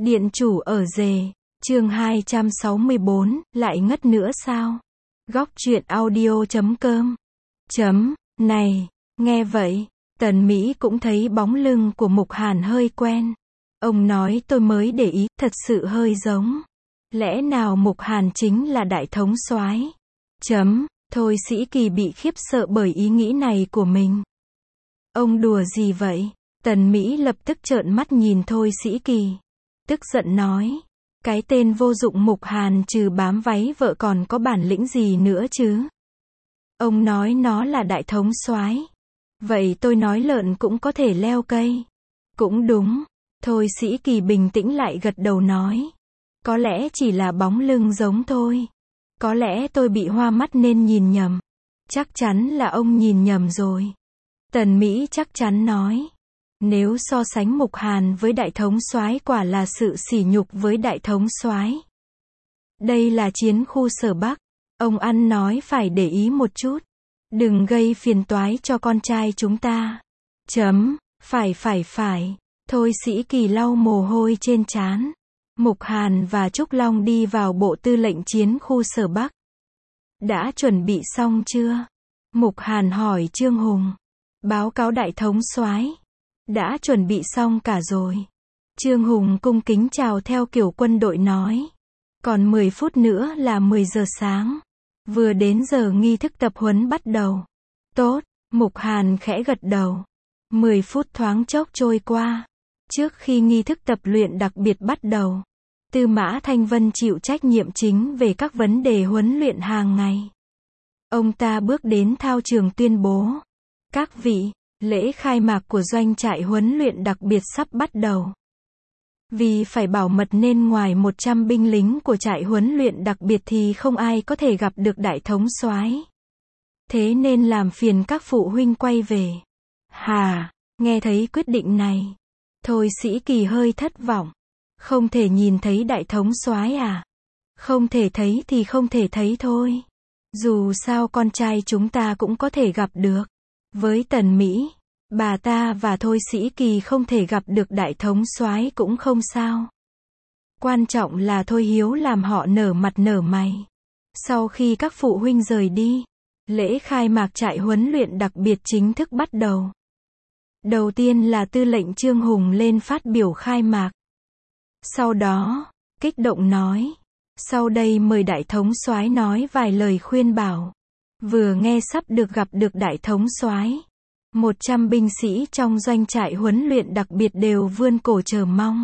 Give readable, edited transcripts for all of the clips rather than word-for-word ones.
Điện chủ ở rề, chương 264, lại ngất nữa sao? Góc truyện audio.com. Này, nghe vậy, Tần Mỹ cũng thấy bóng lưng của Mục Hàn hơi quen. Ông nói tôi mới để ý, thật sự hơi giống. Lẽ nào Mục Hàn chính là đại thống soái? Thôi Sĩ Kỳ bị khiếp sợ bởi ý nghĩ này của mình. Ông đùa gì vậy? Tần Mỹ lập tức trợn mắt nhìn Thôi Sĩ Kỳ. Tức giận nói. Cái tên vô dụng Mục Hàn trừ bám váy vợ còn có bản lĩnh gì nữa chứ? Ông nói nó là đại thống soái. Vậy tôi nói lợn cũng có thể leo cây. Cũng đúng. Thôi Sĩ Kỳ bình tĩnh lại gật đầu nói. Có lẽ chỉ là bóng lưng giống thôi. Có lẽ tôi bị hoa mắt nên nhìn nhầm. Chắc chắn là ông nhìn nhầm rồi. Tần Mỹ chắc chắn nói. Nếu so sánh Mục Hàn với đại thống soái quả là sự sỉ nhục với đại thống soái. Đây là chiến khu Sở Bắc. Ông ăn nói phải để ý một chút. Đừng gây phiền toái cho con trai chúng ta. Phải. Thôi Sĩ Kỳ lau mồ hôi trên trán. Mục Hàn và Trúc Long đi vào bộ tư lệnh chiến khu Sở Bắc. Đã chuẩn bị xong chưa? Mục Hàn hỏi Trương Hùng. Báo cáo đại thống soái. Đã chuẩn bị xong cả rồi. Trương Hùng cung kính chào theo kiểu quân đội nói. Còn 10 phút nữa là 10 giờ sáng. Vừa đến giờ nghi thức tập huấn bắt đầu. Tốt, Mục Hàn khẽ gật đầu. 10 phút thoáng chốc trôi qua. Trước khi nghi thức tập luyện đặc biệt bắt đầu, Tư Mã Thanh Vân chịu trách nhiệm chính về các vấn đề huấn luyện hàng ngày. Ông ta bước đến thao trường tuyên bố. Các vị, lễ khai mạc của doanh trại huấn luyện đặc biệt sắp bắt đầu. Vì phải bảo mật nên ngoài 100 binh lính của trại huấn luyện đặc biệt thì không ai có thể gặp được đại thống soái. Thế nên làm phiền các phụ huynh quay về. Nghe thấy quyết định này, Thôi Sĩ Kỳ hơi thất vọng. Không thể nhìn thấy đại thống soái à? Không thể thấy thì không thể thấy thôi. Dù sao con trai chúng ta cũng có thể gặp được. Với Tần Mỹ, bà ta và Thôi Sĩ Kỳ không thể gặp được đại thống soái cũng không sao. Quan trọng là Thôi Hiếu làm họ nở mặt nở mày. Sau khi các phụ huynh rời đi, lễ khai mạc trại huấn luyện đặc biệt chính thức bắt đầu. Đầu tiên là tư lệnh Trương Hùng lên phát biểu khai mạc. Sau đó, kích động nói. Sau đây mời đại thống soái nói vài lời khuyên bảo. Vừa nghe sắp được gặp được đại thống soái, 100 binh sĩ trong doanh trại huấn luyện đặc biệt đều vươn cổ chờ mong.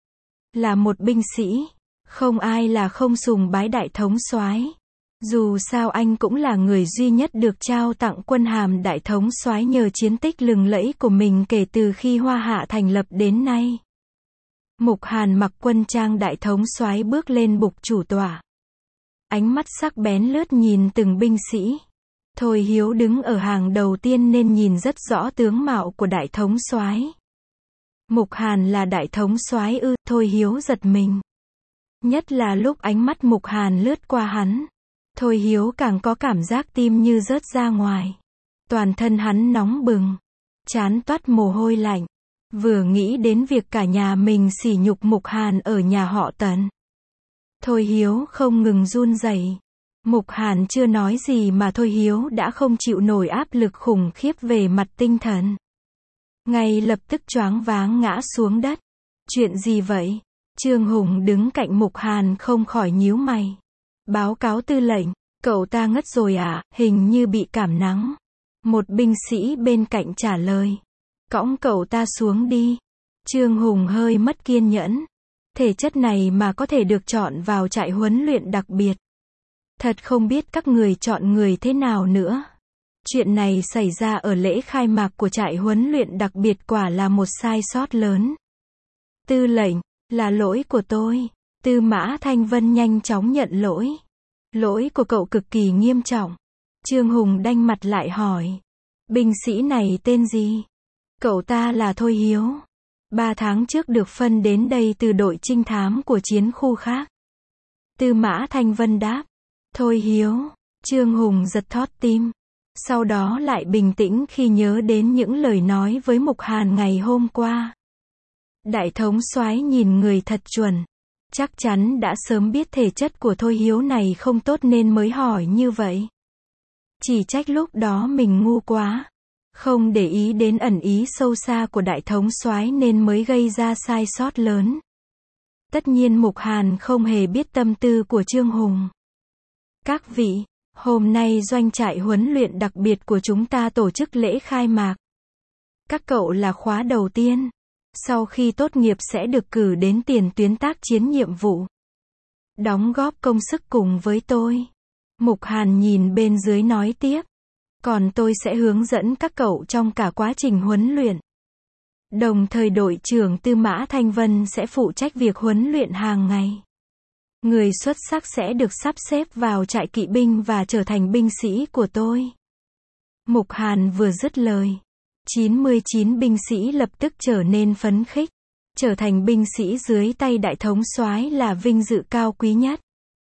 Là một binh sĩ, không ai là không sùng bái đại thống soái. Dù sao anh cũng là người duy nhất được trao tặng quân hàm đại thống soái nhờ chiến tích lừng lẫy của mình kể từ khi Hoa Hạ thành lập đến nay. Mục Hàn mặc quân trang đại thống soái bước lên bục chủ tọa. Ánh mắt sắc bén lướt nhìn từng binh sĩ. Thôi Hiếu đứng ở hàng đầu tiên nên nhìn rất rõ tướng mạo của đại thống soái. Mục Hàn là đại thống soái ư? Thôi Hiếu giật mình. Nhất là lúc ánh mắt Mục Hàn lướt qua hắn. Thôi Hiếu càng có cảm giác tim như rớt ra ngoài. Toàn thân hắn nóng bừng. Trán toát mồ hôi lạnh. Vừa nghĩ đến việc cả nhà mình sỉ nhục Mục Hàn ở nhà họ Tần. Thôi Hiếu không ngừng run rẩy. Mục Hàn chưa nói gì mà Thôi Hiếu đã không chịu nổi áp lực khủng khiếp về mặt tinh thần. Ngay lập tức choáng váng ngã xuống đất. Chuyện gì vậy? Trương Hùng đứng cạnh Mục Hàn không khỏi nhíu mày. Báo cáo tư lệnh, cậu ta ngất rồi à? Hình như bị cảm nắng. Một binh sĩ bên cạnh trả lời. Cõng cậu ta xuống đi. Trương Hùng hơi mất kiên nhẫn. Thể chất này mà có thể được chọn vào trại huấn luyện đặc biệt. Thật không biết các người chọn người thế nào nữa. Chuyện này xảy ra ở lễ khai mạc của trại huấn luyện đặc biệt quả là một sai sót lớn. Tư lệnh, là lỗi của tôi. Tư Mã Thanh Vân nhanh chóng nhận lỗi. Lỗi của cậu cực kỳ nghiêm trọng. Trương Hùng đanh mặt lại hỏi. Binh sĩ này tên gì? Cậu ta là Thôi Hiếu. 3 tháng trước được phân đến đây từ đội trinh thám của chiến khu khác. Tư Mã Thanh Vân đáp. Thôi Hiếu. Trương Hùng giật thót tim. Sau đó lại bình tĩnh khi nhớ đến những lời nói với Mục Hàn ngày hôm qua. Đại thống soái nhìn người thật chuẩn. Chắc chắn đã sớm biết thể chất của Thôi Hiếu này không tốt nên mới hỏi như vậy. Chỉ trách lúc đó mình ngu quá. Không để ý đến ẩn ý sâu xa của đại thống soái nên mới gây ra sai sót lớn. Tất nhiên Mục Hàn không hề biết tâm tư của Trương Hùng. Các vị, hôm nay doanh trại huấn luyện đặc biệt của chúng ta tổ chức lễ khai mạc. Các cậu là khóa đầu tiên. Sau khi tốt nghiệp sẽ được cử đến tiền tuyến tác chiến nhiệm vụ. Đóng góp công sức cùng với tôi. Mục Hàn nhìn bên dưới nói tiếp. Còn tôi sẽ hướng dẫn các cậu trong cả quá trình huấn luyện. Đồng thời đội trưởng Tư Mã Thanh Vân sẽ phụ trách việc huấn luyện hàng ngày. Người xuất sắc sẽ được sắp xếp vào trại kỵ binh và trở thành binh sĩ của tôi. Mục Hàn vừa dứt lời. 99 binh sĩ lập tức trở nên phấn khích. Trở thành binh sĩ dưới tay đại thống soái là vinh dự cao quý nhất.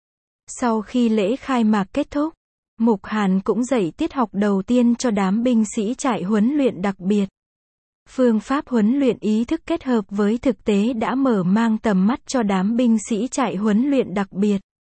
Sau khi lễ khai mạc kết thúc, Mục Hàn cũng dạy tiết học đầu tiên cho đám binh sĩ trại huấn luyện đặc biệt. Phương pháp huấn luyện ý thức kết hợp với thực tế đã mở mang tầm mắt cho đám binh sĩ trại huấn luyện đặc biệt.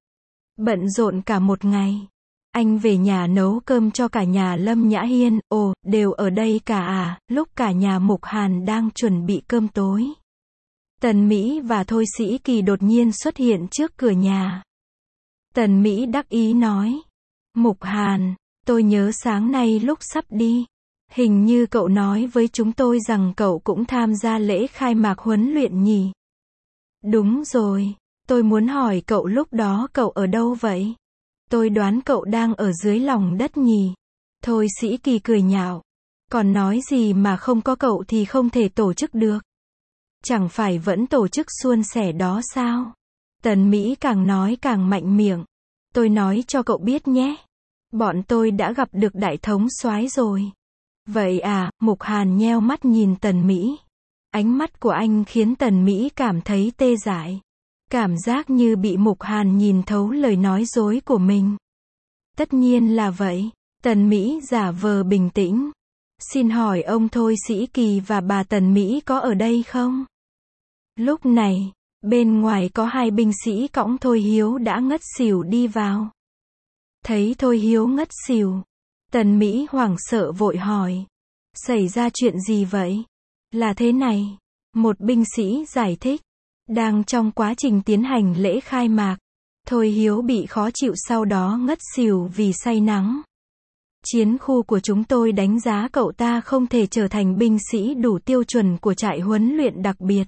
Bận rộn cả một ngày. Anh về nhà nấu cơm cho cả nhà Lâm Nhã Hiên, đều ở đây cả à, lúc cả nhà Mục Hàn đang chuẩn bị cơm tối. Tần Mỹ và Thôi Sĩ Kỳ đột nhiên xuất hiện trước cửa nhà. Tần Mỹ đắc ý nói. Mục Hàn, tôi nhớ sáng nay lúc sắp đi. Hình như cậu nói với chúng tôi rằng cậu cũng tham gia lễ khai mạc huấn luyện nhỉ? Đúng rồi, tôi muốn hỏi cậu lúc đó cậu ở đâu vậy? Tôi đoán cậu đang ở dưới lòng đất nhỉ? Thôi Sĩ Kỳ cười nhạo. Còn nói gì mà không có cậu thì không thể tổ chức được. Chẳng phải vẫn tổ chức suôn sẻ đó sao? Tần Mỹ càng nói càng mạnh miệng. Tôi nói cho cậu biết nhé. Bọn tôi đã gặp được đại thống soái rồi. Vậy à, Mục Hàn nheo mắt nhìn Tần Mỹ. Ánh mắt của anh khiến Tần Mỹ cảm thấy tê dại. Cảm giác như bị Mục Hàn nhìn thấu lời nói dối của mình. Tất nhiên là vậy. Tần Mỹ giả vờ bình tĩnh. Xin hỏi ông Thôi Sĩ Kỳ và bà Tần Mỹ có ở đây không? Lúc này, bên ngoài có hai binh sĩ cõng Thôi Hiếu đã ngất xỉu đi vào. Thấy Thôi Hiếu ngất xỉu, Tần Mỹ hoảng sợ vội hỏi. Xảy ra chuyện gì vậy? Là thế này. Một binh sĩ giải thích. Đang trong quá trình tiến hành lễ khai mạc. Thôi Hiếu bị khó chịu sau đó ngất xỉu vì say nắng. Chiến khu của chúng tôi đánh giá cậu ta không thể trở thành binh sĩ đủ tiêu chuẩn của trại huấn luyện đặc biệt.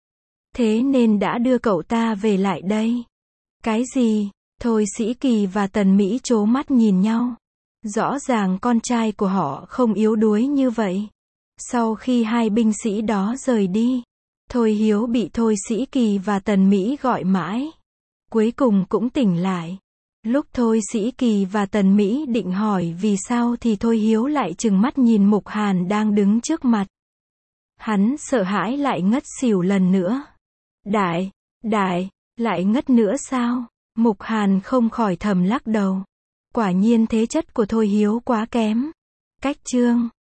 Thế nên đã đưa cậu ta về lại đây. Cái gì? Thôi Sĩ Kỳ và Tần Mỹ trố mắt nhìn nhau. Rõ ràng con trai của họ không yếu đuối như vậy. Sau khi hai binh sĩ đó rời đi, Thôi Hiếu bị Thôi Sĩ Kỳ và Tần Mỹ gọi mãi. Cuối cùng cũng tỉnh lại. Lúc Thôi Sĩ Kỳ và Tần Mỹ định hỏi vì sao thì Thôi Hiếu lại trừng mắt nhìn Mục Hàn đang đứng trước mặt. Hắn sợ hãi lại ngất xỉu lần nữa. Đại, lại ngất nữa sao? Mục Hàn không khỏi thầm lắc đầu. Quả nhiên thế chất của Thôi Hiếu quá kém. Cách chương